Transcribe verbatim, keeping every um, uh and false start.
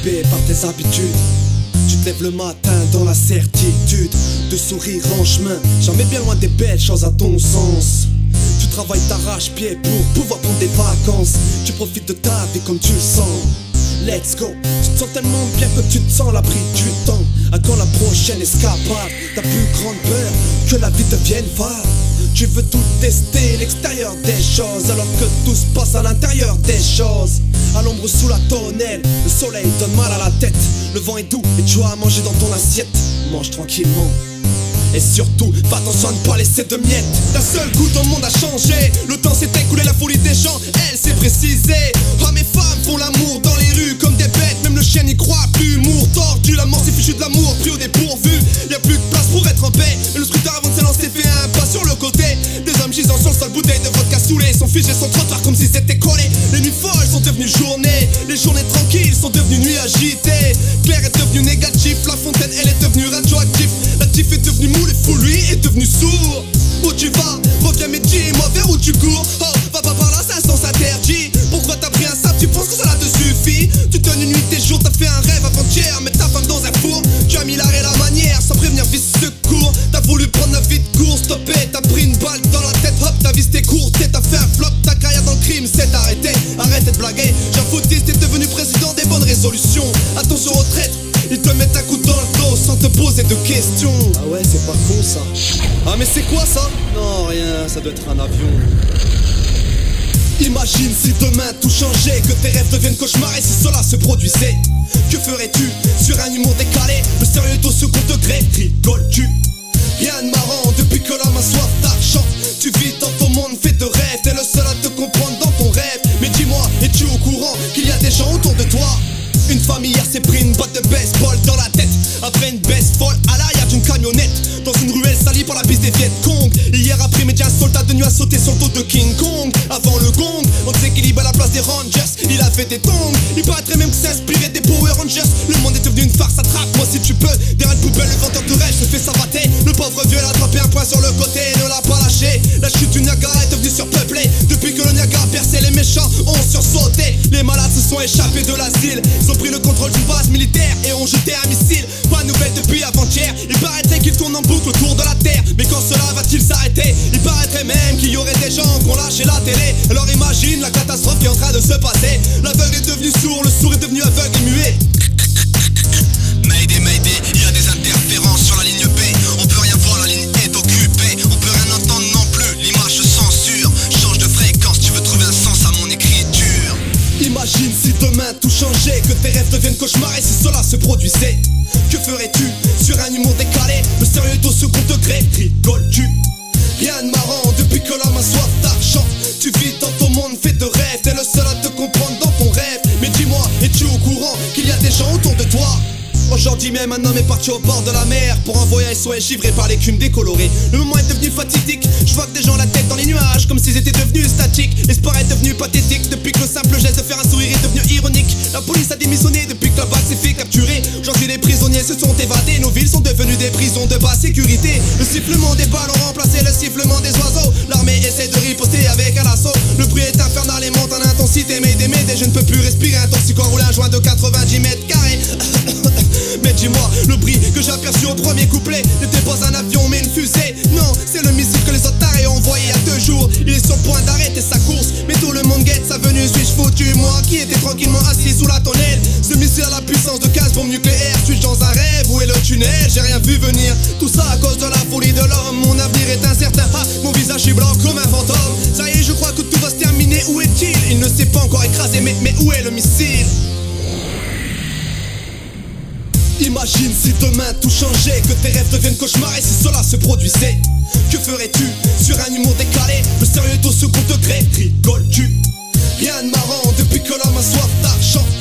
englobé par tes habitudes. Tu te lèves le matin dans la certitude de sourire en chemin, jamais bien loin des belles choses à ton sens. Tu travailles d'arrache-pied pour pouvoir prendre des vacances. Tu profites de ta vie comme tu le sens. Let's go. Tu te sens tellement bien que tu te sens à l'abri du temps. À quand la prochaine escapade? Ta plus grande peur, que la vie devienne phare. Tu veux tout tester, l'extérieur des choses, alors que tout se passe à l'intérieur des choses. À l'ombre sous la tonnelle, le soleil donne mal à la tête. Le vent est doux et tu as à manger dans ton assiette. Mange tranquillement. Et surtout, fais attention à ne pas laisser de miettes. D'un seul coup ton monde a changé. Le temps s'est écoulé, la folie des gens, elle s'est précisée. Hommes et femmes font l'amour dans les rues comme des bêtes. Même le chien n'y croit plus, humour tordu. La mort s'est fichue de l'amour, pris au dépourvu. Y'a plus de place pour être en paix. Et le scooter avant de s'élancer fait un pas sur le côté. Des hommes gisant sur le sol, bouteille de vodka saoulée. Sont figés, sont trottoirs comme s'ils étaient collés. Les nuits folles sont devenues journées. Les journées tranquilles sont devenues nuits agitées. Claire est devenu négatif, la fontaine elle est devenue radioactive. L'actif est devenu mou, le fou lui est devenu sourd. Où tu vas, reviens mais dis-moi vers où tu cours. Oh, va pas par là, c'est un sens interdit. Pourquoi t'as pris un sable, tu penses que ça là te suffit? Tu donnes une nuit, tes jours, t'as fait un rêve avant-hier. Mettre ta femme dans un four, tu as mis l'art et la manière sans prévenir vice secours. T'as voulu prendre la vie de course, stopper, t'as pris une balle dans la tête. Hop, ta vie c'était court, t'as fait un flop. Ta carrière dans le crime s'est arrêtée. Arrête de blaguer, j'ai un foutiste, t'es devenu président des bonnes résolutions. Attention aux traîtres, ils te mettent un coup dans le dos sans te poser de questions. Ah ouais, c'est pas con ça. Ah mais c'est quoi ça? Non, rien, ça doit être un avion. Imagine si demain tout changeait, que tes rêves deviennent cauchemars et si cela se produisait. Que ferais-tu sur un humour décalé? Le sérieux est au second degré, rigoles-tu? Rien de marrant depuis que l'homme a soif d'argent. Tu vis dans ton monde fait de rêves, t'es le seul à te comprendre dans ton rêve. Mais dis-moi, es-tu au courant qu'il y a des gens autour de toi? Une famille hier s'est pris une botte de baseball dans la tête. Après une baisse folle à l'arrière d'une camionnette. Dans une ruelle salie par la bise des Viet Cong. Hier après-midi un soldat de nuit a sauté sur le dos de King Kong. Avant le gong, on déséquilibre à la place des Rangers. Il a fait des tongs, il paraîtrait même que c'est inspiré des Power Rangers. Le monde est devenu une farce, attrape-moi si tu peux. Derrière une poubelle, le vendeur de rêve se fait savater. Le pauvre vieux a attrapé un point sur le côté et ne l'a pas lâché. La chute du Niagara est devenue surpeuplée. Depuis que le Niagara a percé, les méchants ont sursauté. Les malades se sont échappés de l'asile. Ils ont pris le contrôle d'une base militaire et ont jeté un missile. Pas de nouvelles depuis avant-hier. Il paraîtrait qu'il tourne en boucle autour de la terre. Mais quand cela va-t-il s'arrêter? Il paraîtrait même qu'il y aurait des gens qui ont lâché la télé. Alors imagine la catastrophe qui est en train de se passer. L'aveugle est devenu sourd, le sourd est devenu aveugle et muet. Mayday, Mayday, il y a des interférences sur la ligne B. On peut rien voir, la ligne est occupée. On peut rien entendre non plus, l'image se censure. Change de fréquence, tu veux trouver un sens à mon écriture. Imagine si demain tout changeait, que tes rêves deviennent cauchemars et si cela se produisait. Que ferais-tu sur un humour décalé? Le sérieux est au second degré, rigoles-tu? Rien de marrant depuis que l'homme a soif d'argent. Tu vis dans ton monde fait de rêves, t'es le seul à te comprendre dans ton rêve. Mais dis-moi, es-tu au courant qu'il y a des gens autour de toi? Aujourd'hui même un homme est parti au bord de la mer pour un voyage S O S givré par l'écume décolorée. Le moment est devenu fatidique, je vois que des gens la tête dans les nuages comme s'ils étaient devenus statiques. L'espoir est devenu pathétique depuis que le simple geste de faire un sourire est devenu ironique. La police a démissionné depuis que la balle s'est fait capturer. Aujourd'hui les prisonniers se sont évadés, nos villes sont devenues des prisons de basse sécurité. Le sifflement des balles ont remplacé le sifflement des oiseaux. L'armée essaie de riposter avec un assaut. Le bruit est infernal et monte en intensité. Mais des médés, je ne peux plus respirer. Un toxicant roule un joint de quatre-vingt-dix mètres carrés. Mais dis-moi, le bruit que j'ai aperçu au premier couplet n'était pas un avion mais une fusée. Non, c'est le missile que les autres tarés ont envoyé il y a deux jours. Il est sur le point d'arrêter sa course, mais tout le monde guette sa venue. Suis-je foutu, moi qui étais tranquillement assis sous la tonnelle? Ce missile a la puissance de quinze bombes nucléaires. Suis-je dans un rêve? Où est le tunnel? J'ai rien vu venir. Tout ça à cause de la folie de l'homme. Mon avenir est incertain, ah, mon visage est blanc comme un fantôme. Ça y est, je crois que tout va se terminer. Où est-il? Il ne s'est pas encore écrasé, mais, mais où est le missile? Imagine si demain tout changeait, que tes rêves deviennent cauchemars et si cela se produisait. Que ferais-tu sur un humour décalé? Le sérieux est au second degré, rigoles-tu? Rien de marrant depuis que l'homme a soif d'argent.